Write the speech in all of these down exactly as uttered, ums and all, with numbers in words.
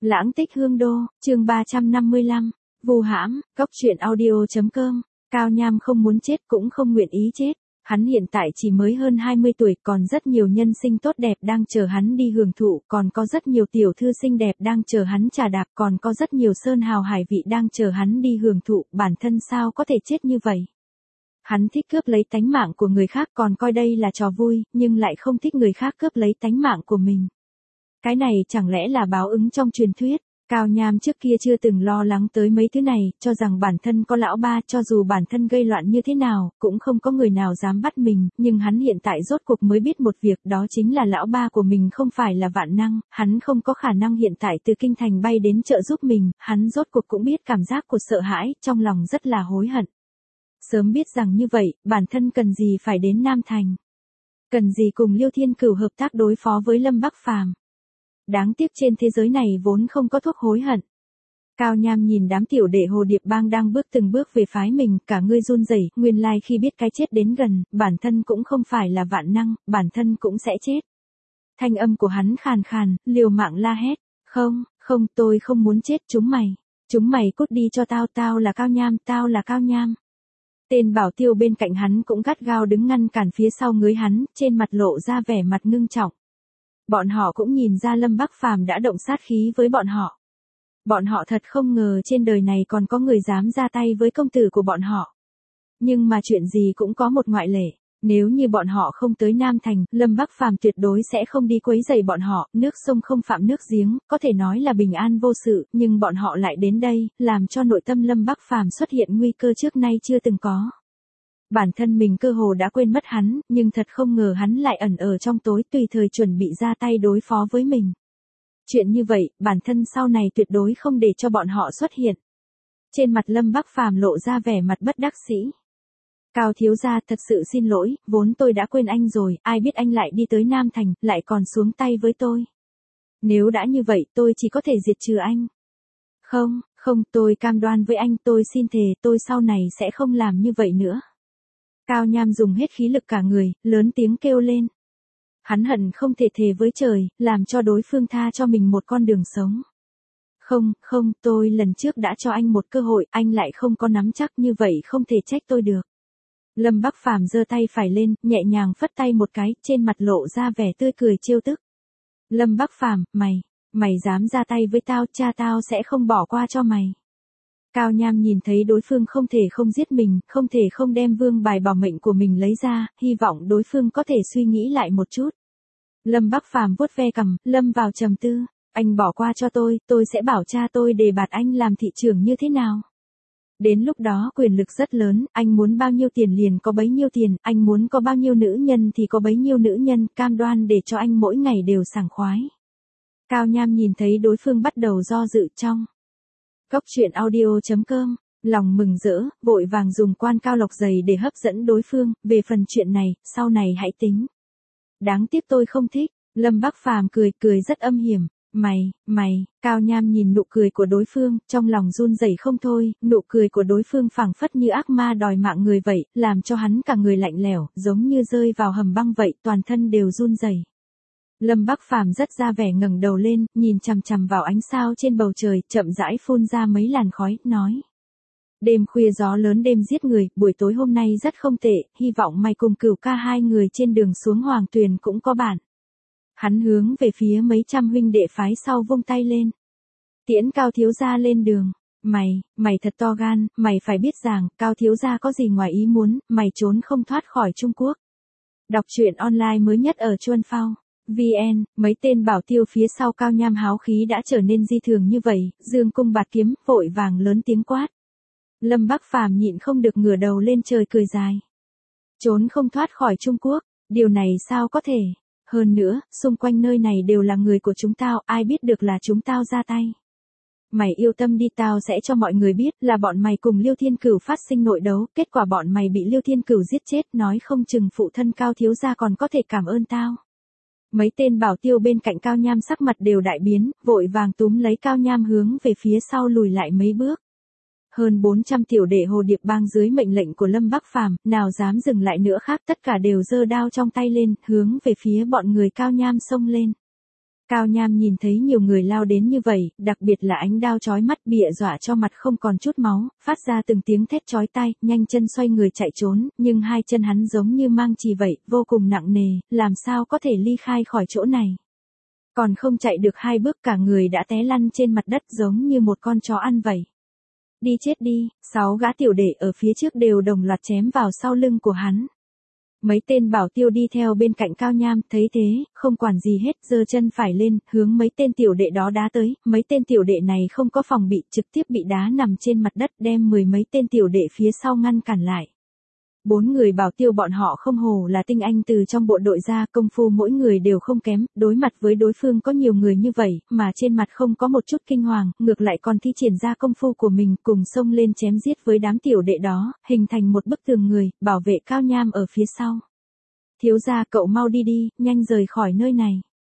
Lãng tích hương đô, chương ba trăm năm mươi lăm, Vu hãm, cốc truyện audio chấm com. Cao Nham không muốn chết cũng không nguyện ý chết. Hắn hiện tại chỉ mới hơn hai mươi tuổi, còn rất nhiều nhân sinh tốt đẹp đang chờ hắn đi hưởng thụ, còn có rất nhiều tiểu thư xinh đẹp đang chờ hắn trà đạp, còn có rất nhiều sơn hào hải vị đang chờ hắn đi hưởng thụ, bản thân sao có thể chết như vậy. Hắn thích cướp lấy tánh mạng của người khác, còn coi đây là trò vui, nhưng lại không thích người khác cướp lấy tánh mạng của mình. Cái này chẳng lẽ là báo ứng trong truyền thuyết? Cao Nham trước kia chưa từng lo lắng tới mấy thứ này, cho rằng bản thân có lão ba, cho dù bản thân gây loạn như thế nào, cũng không có người nào dám bắt mình, nhưng hắn hiện tại rốt cuộc mới biết một việc, đó chính là lão ba của mình không phải là vạn năng, hắn không có khả năng hiện tại từ kinh thành bay đến trợ giúp mình, hắn rốt cuộc cũng biết cảm giác của sợ hãi, trong lòng rất là hối hận. Sớm biết rằng như vậy, bản thân cần gì phải đến Nam Thành. Cần gì cùng Liêu Thiên Cửu hợp tác đối phó với Lâm Bắc Phàm. Đáng tiếc trên thế giới này vốn không có thuốc hối hận. Cao Nham nhìn đám tiểu đệ Hồ Điệp Bang đang bước từng bước về phái mình, cả người run rẩy, nguyên lai khi biết cái chết đến gần, bản thân cũng không phải là vạn năng, bản thân cũng sẽ chết. Thanh âm của hắn khàn khàn, liều mạng la hét, không, không, tôi không muốn chết, chúng mày, chúng mày cút đi cho tao, tao là Cao Nham, tao là Cao Nham. Tên bảo tiêu bên cạnh hắn cũng gắt gao đứng ngăn cản phía sau ngới hắn, trên mặt lộ ra vẻ mặt ngưng trọng. Bọn họ cũng nhìn ra Lâm Bắc Phàm đã động sát khí với bọn họ. Bọn họ thật không ngờ trên đời này còn có người dám ra tay với công tử của bọn họ. Nhưng mà chuyện gì cũng có một ngoại lệ. Nếu như bọn họ không tới Nam Thành, Lâm Bắc Phàm tuyệt đối sẽ không đi quấy rầy bọn họ. Nước sông không phạm nước giếng, có thể nói là bình an vô sự, nhưng bọn họ lại đến đây, làm cho nội tâm Lâm Bắc Phàm xuất hiện nguy cơ trước nay chưa từng có. Bản thân mình cơ hồ đã quên mất hắn, nhưng thật không ngờ hắn lại ẩn ở trong tối, tùy thời chuẩn bị ra tay đối phó với mình. Chuyện như vậy, bản thân sau này tuyệt đối không để cho bọn họ xuất hiện. Trên mặt Lâm Bắc Phàm lộ ra vẻ mặt bất đắc dĩ. Cao thiếu gia, thật sự xin lỗi, vốn tôi đã quên anh rồi, ai biết anh lại đi tới Nam Thành, lại còn xuống tay với tôi. Nếu đã như vậy, tôi chỉ có thể diệt trừ anh. Không, không, tôi cam đoan với anh, tôi xin thề, tôi sau này sẽ không làm như vậy nữa. Cao Nham dùng hết khí lực cả người, lớn tiếng kêu lên. Hắn hận không thể thề với trời, làm cho đối phương tha cho mình một con đường sống. Không, không, tôi lần trước đã cho anh một cơ hội, anh lại không có nắm chắc, như vậy không thể trách tôi được. Lâm Bắc Phàm giơ tay phải lên, nhẹ nhàng phất tay một cái, trên mặt lộ ra vẻ tươi cười trêu tức. Lâm Bắc Phàm, mày, mày dám ra tay với tao, cha tao sẽ không bỏ qua cho mày. Cao Nham nhìn thấy đối phương không thể không giết mình, không thể không đem vương bài bảo mệnh của mình lấy ra, hy vọng đối phương có thể suy nghĩ lại một chút. Lâm Bắc Phàm vuốt ve cằm, lâm vào trầm tư, anh bỏ qua cho tôi, tôi sẽ bảo cha tôi đề bạt anh làm thị trưởng như thế nào. Đến lúc đó quyền lực rất lớn, anh muốn bao nhiêu tiền liền có bấy nhiêu tiền, anh muốn có bao nhiêu nữ nhân thì có bấy nhiêu nữ nhân, cam đoan để cho anh mỗi ngày đều sảng khoái. Cao Nham nhìn thấy đối phương bắt đầu do dự trong. Cốc truyện audio chấm com, lòng mừng rỡ, vội vàng dùng quan cao lộc dày để hấp dẫn đối phương, về phần chuyện này, sau này hãy tính. Đáng tiếc tôi không thích, Lâm Bắc Phàm cười, cười rất âm hiểm, mày, mày, Cao Nham nhìn nụ cười của đối phương, trong lòng run rẩy không thôi, nụ cười của đối phương phảng phất như ác ma đòi mạng người vậy, làm cho hắn cả người lạnh lẽo, giống như rơi vào hầm băng vậy, toàn thân đều run rẩy. Lâm Bắc Phàm rất ra vẻ ngẩng đầu lên, nhìn chằm chằm vào ánh sao trên bầu trời, chậm rãi phun ra mấy làn khói, nói. Đêm khuya gió lớn đêm giết người, buổi tối hôm nay rất không tệ, hy vọng mày cùng Cửu ca hai người trên đường xuống Hoàng Tuyền cũng có bản. Hắn hướng về phía mấy trăm huynh đệ phái sau vung tay lên. Tiễn Cao thiếu gia lên đường. Mày, mày thật to gan, mày phải biết rằng, Cao thiếu gia có gì ngoài ý muốn, mày trốn không thoát khỏi Trung Quốc. Đọc truyện online mới nhất ở Chuan Phao. vê en, mấy tên bảo tiêu phía sau Cao Nham háo khí đã trở nên di thường như vậy, dương cung bạt kiếm, vội vàng lớn tiếng quát. Lâm Bắc Phàm nhịn không được ngửa đầu lên trời cười dài. Trốn không thoát khỏi Trung Quốc, điều này sao có thể? Hơn nữa, xung quanh nơi này đều là người của chúng tao, ai biết được là chúng tao ra tay. Mày yêu tâm đi, tao sẽ cho mọi người biết là bọn mày cùng Liêu Thiên Cửu phát sinh nội đấu, kết quả bọn mày bị Liêu Thiên Cửu giết chết, nói không chừng phụ thân Cao thiếu gia còn có thể cảm ơn tao. Mấy tên bảo tiêu bên cạnh Cao Nham sắc mặt đều đại biến, vội vàng túm lấy Cao Nham hướng về phía sau lùi lại mấy bước. Hơn bốn trăm tiểu đệ Hồ Điệp Bang dưới mệnh lệnh của Lâm Bắc Phàm, nào dám dừng lại nữa khác, tất cả đều giơ đao trong tay lên, hướng về phía bọn người Cao Nham xông lên. Cao Nham nhìn thấy nhiều người lao đến như vậy, đặc biệt là ánh đao chói mắt bịa dọa cho mặt không còn chút máu, phát ra từng tiếng thét chói tai, nhanh chân xoay người chạy trốn, nhưng hai chân hắn giống như mang chì vậy, vô cùng nặng nề, làm sao có thể ly khai khỏi chỗ này. Còn không chạy được hai bước cả người đã té lăn trên mặt đất giống như một con chó ăn vậy. Đi chết đi, sáu gã tiểu đệ ở phía trước đều đồng loạt chém vào sau lưng của hắn. Mấy tên bảo tiêu đi theo bên cạnh Cao Nham, thấy thế, không quản gì hết, giơ chân phải lên, hướng mấy tên tiểu đệ đó đá tới, mấy tên tiểu đệ này không có phòng bị, trực tiếp bị đá nằm trên mặt đất, đem mười mấy tên tiểu đệ phía sau ngăn cản lại. Bốn người bảo tiêu bọn họ không hổ là tinh anh từ trong bộ đội ra, công phu mỗi người đều không kém, đối mặt với đối phương có nhiều người như vậy, mà trên mặt không có một chút kinh hoàng, ngược lại còn thi triển ra công phu của mình, cùng xông lên chém giết với đám tiểu đệ đó, hình thành một bức tường người, bảo vệ Cao Nham ở phía sau. Thiếu gia, cậu mau đi đi, nhanh rời khỏi nơi này.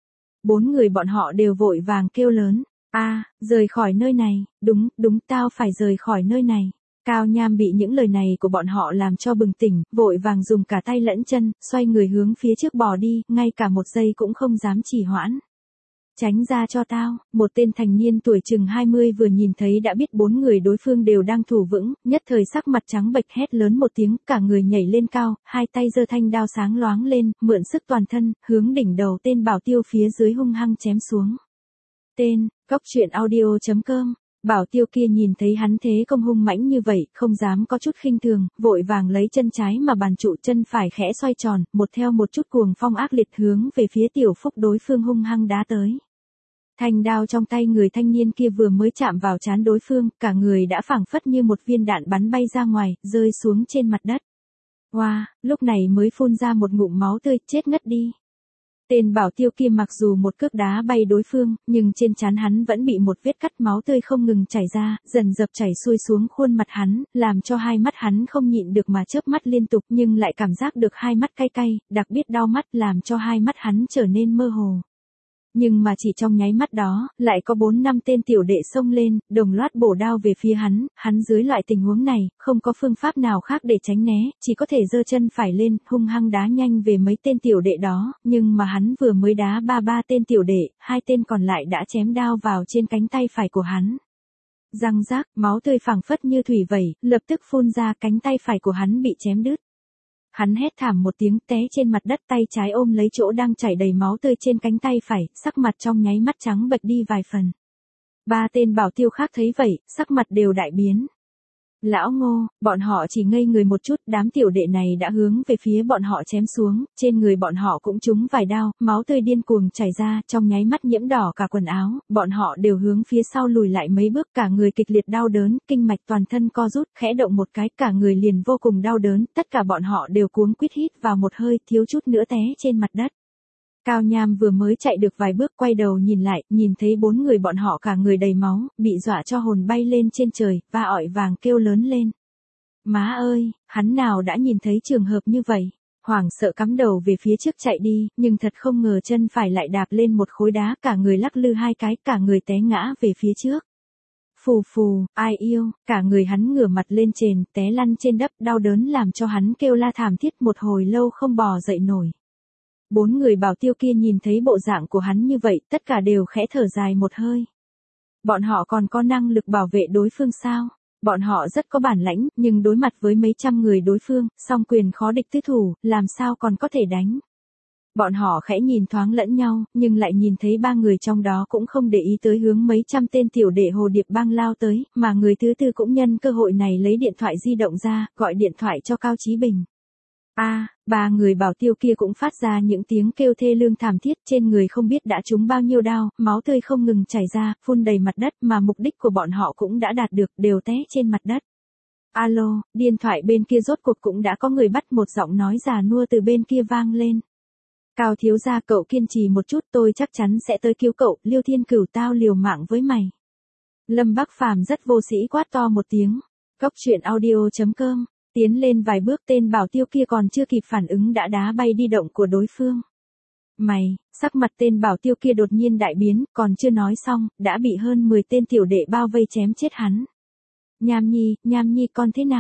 Bốn người bọn họ đều vội vàng kêu lớn, a, rời khỏi nơi này, đúng, đúng, tao phải rời khỏi nơi này. Cao Nham bị những lời này của bọn họ làm cho bừng tỉnh, vội vàng dùng cả tay lẫn chân, xoay người hướng phía trước bò đi, ngay cả một giây cũng không dám trì hoãn. Tránh ra cho tao, một tên thành niên tuổi chừng hai mươi vừa nhìn thấy đã biết bốn người đối phương đều đang thủ vững, nhất thời sắc mặt trắng bệch hét lớn một tiếng, cả người nhảy lên cao, hai tay giơ thanh đao sáng loáng lên, mượn sức toàn thân, hướng đỉnh đầu tên bảo tiêu phía dưới hung hăng chém xuống. Tên, Cốc Truyện Audio chấm com. Bảo tiêu kia nhìn thấy hắn thế công hung mãnh như vậy, không dám có chút khinh thường, vội vàng lấy chân trái mà bàn trụ, chân phải khẽ xoay tròn, một theo một chút cuồng phong ác liệt hướng về phía Tiểu Phúc đối phương hung hăng đá tới. Thanh đao trong tay người thanh niên kia vừa mới chạm vào trán đối phương, cả người đã phảng phất như một viên đạn bắn bay ra ngoài, rơi xuống trên mặt đất. Wow, lúc này mới phun ra một ngụm máu tươi, chết ngất đi. Tên bảo tiêu kia mặc dù một cước đá bay đối phương, nhưng trên trán hắn vẫn bị một vết cắt máu tươi không ngừng chảy ra, dần dập chảy xuôi xuống khuôn mặt hắn, làm cho hai mắt hắn không nhịn được mà chớp mắt liên tục, nhưng lại cảm giác được hai mắt cay cay, đặc biệt đau mắt, làm cho hai mắt hắn trở nên mơ hồ. Nhưng mà chỉ trong nháy mắt đó, lại có bốn năm tên tiểu đệ xông lên, đồng loạt bổ đao về phía hắn, hắn dưới loại tình huống này, không có phương pháp nào khác để tránh né, chỉ có thể giơ chân phải lên, hung hăng đá nhanh về mấy tên tiểu đệ đó, nhưng mà hắn vừa mới đá ba ba tên tiểu đệ, hai tên còn lại đã chém đao vào trên cánh tay phải của hắn. Răng rác, máu tươi phảng phất như thủy vẩy, lập tức phun ra, cánh tay phải của hắn bị chém đứt. Hắn hét thảm một tiếng, té trên mặt đất, tay trái ôm lấy chỗ đang chảy đầy máu tươi trên cánh tay phải, sắc mặt trong nháy mắt trắng bệch đi vài phần. Ba tên bảo tiêu khác thấy vậy, sắc mặt đều đại biến. Lão Ngô, bọn họ chỉ ngây người một chút, đám tiểu đệ này đã hướng về phía bọn họ chém xuống, trên người bọn họ cũng trúng vài đao, máu tươi điên cuồng chảy ra, trong nháy mắt nhiễm đỏ cả quần áo, bọn họ đều hướng phía sau lùi lại mấy bước, cả người kịch liệt đau đớn, kinh mạch toàn thân co rút, khẽ động một cái, cả người liền vô cùng đau đớn, tất cả bọn họ đều cuống quýt hít vào một hơi, thiếu chút nữa té trên mặt đất. Cao Nham vừa mới chạy được vài bước, quay đầu nhìn lại, nhìn thấy bốn người bọn họ cả người đầy máu, bị dọa cho hồn bay lên trên trời, và ọi vàng kêu lớn lên. Má ơi, hắn nào đã nhìn thấy trường hợp như vậy, hoảng sợ cắm đầu về phía trước chạy đi, nhưng thật không ngờ chân phải lại đạp lên một khối đá, cả người lắc lư hai cái, cả người té ngã về phía trước. Phù phù, ai yêu, cả người hắn ngửa mặt lên trên, té lăn trên đất, đau đớn làm cho hắn kêu la thảm thiết một hồi lâu không bò dậy nổi. Bốn người bảo tiêu kia nhìn thấy bộ dạng của hắn như vậy, tất cả đều khẽ thở dài một hơi. Bọn họ còn có năng lực bảo vệ đối phương sao? Bọn họ rất có bản lãnh, nhưng đối mặt với mấy trăm người đối phương, song quyền khó địch tứ thủ, làm sao còn có thể đánh? Bọn họ khẽ nhìn thoáng lẫn nhau, nhưng lại nhìn thấy ba người trong đó cũng không để ý tới hướng mấy trăm tên tiểu đệ Hồ Điệp Bang lao tới, mà người thứ tư cũng nhân cơ hội này lấy điện thoại di động ra, gọi điện thoại cho Cao Chí Bình. A, à, ba người bảo tiêu kia cũng phát ra những tiếng kêu thê lương thảm thiết, trên người không biết đã trúng bao nhiêu đao, máu tươi không ngừng chảy ra, phun đầy mặt đất, mà mục đích của bọn họ cũng đã đạt được, đều té trên mặt đất. Alo, điện thoại bên kia rốt cuộc cũng đã có người bắt, một giọng nói già nua từ bên kia vang lên. Cao thiếu gia, cậu kiên trì một chút, tôi chắc chắn sẽ tới cứu cậu, Liêu Thiên Cửu tao liều mạng với mày. Lâm Bắc Phàm rất vô sĩ quát to một tiếng. Cốc Truyện Audio chấm com. Tiến lên vài bước, tên bảo tiêu kia còn chưa kịp phản ứng đã đá bay đi động của đối phương. Mày, sắc mặt tên bảo tiêu kia đột nhiên đại biến, còn chưa nói xong, đã bị hơn mười tên tiểu đệ bao vây chém chết hắn. Nham Nhi, Nham Nhi con thế nào?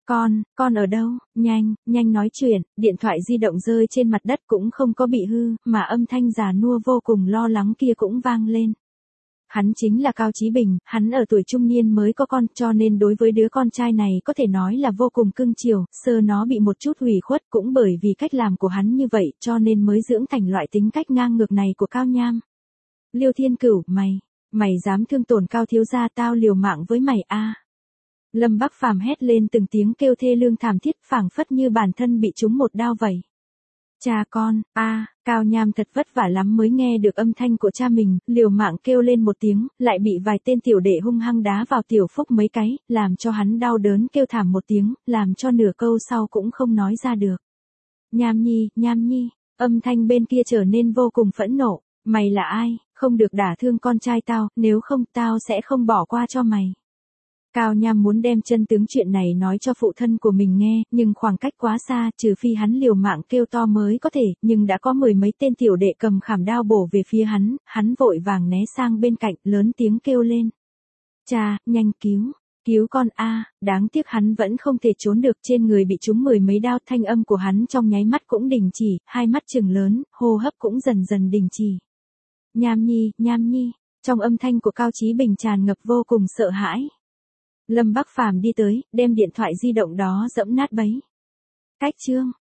Con, con ở đâu, nhanh, nhanh nói chuyện, điện thoại di động rơi trên mặt đất cũng không có bị hư, mà âm thanh già nua vô cùng lo lắng kia cũng vang lên. Hắn chính là Cao Chí Bình, hắn ở tuổi trung niên mới có con, cho nên đối với đứa con trai này có thể nói là vô cùng cưng chiều, sơ nó bị một chút hủy khuất cũng bởi vì cách làm của hắn như vậy, cho nên mới dưỡng thành loại tính cách ngang ngược này của Cao Nham. Liêu Thiên Cửu, mày, mày dám thương tổn Cao thiếu gia, tao liều mạng với mày a. Lâm Bắc Phàm hét lên từng tiếng kêu thê lương thảm thiết, phảng phất như bản thân bị trúng một đao vậy. Cha con, a, Cao Nham thật vất vả lắm mới nghe được âm thanh của cha mình, liều mạng kêu lên một tiếng, lại bị vài tên tiểu đệ hung hăng đá vào tiểu phúc mấy cái, làm cho hắn đau đớn kêu thảm một tiếng, làm cho nửa câu sau cũng không nói ra được. Nham Nhi, Nham Nhi, âm thanh bên kia trở nên vô cùng phẫn nộ, mày là ai, không được đả thương con trai tao, nếu không tao sẽ không bỏ qua cho mày. Cao Nham muốn đem chân tướng chuyện này nói cho phụ thân của mình nghe, nhưng khoảng cách quá xa, trừ phi hắn liều mạng kêu to mới có thể, nhưng đã có mười mấy tên tiểu đệ cầm khảm đao bổ về phía hắn, hắn vội vàng né sang bên cạnh, lớn tiếng kêu lên. Cha, nhanh cứu, cứu con a, đáng tiếc hắn vẫn không thể trốn được, trên người bị trúng mười mấy đao, thanh âm của hắn trong nháy mắt cũng đình chỉ, hai mắt trừng lớn, hô hấp cũng dần dần đình chỉ. Nham Nhi, Nham Nhi, trong âm thanh của Cao Chí Bình tràn ngập vô cùng sợ hãi. Lâm Bắc Phàm đi tới, đem điện thoại di động đó dẫm nát bấy. Cách chương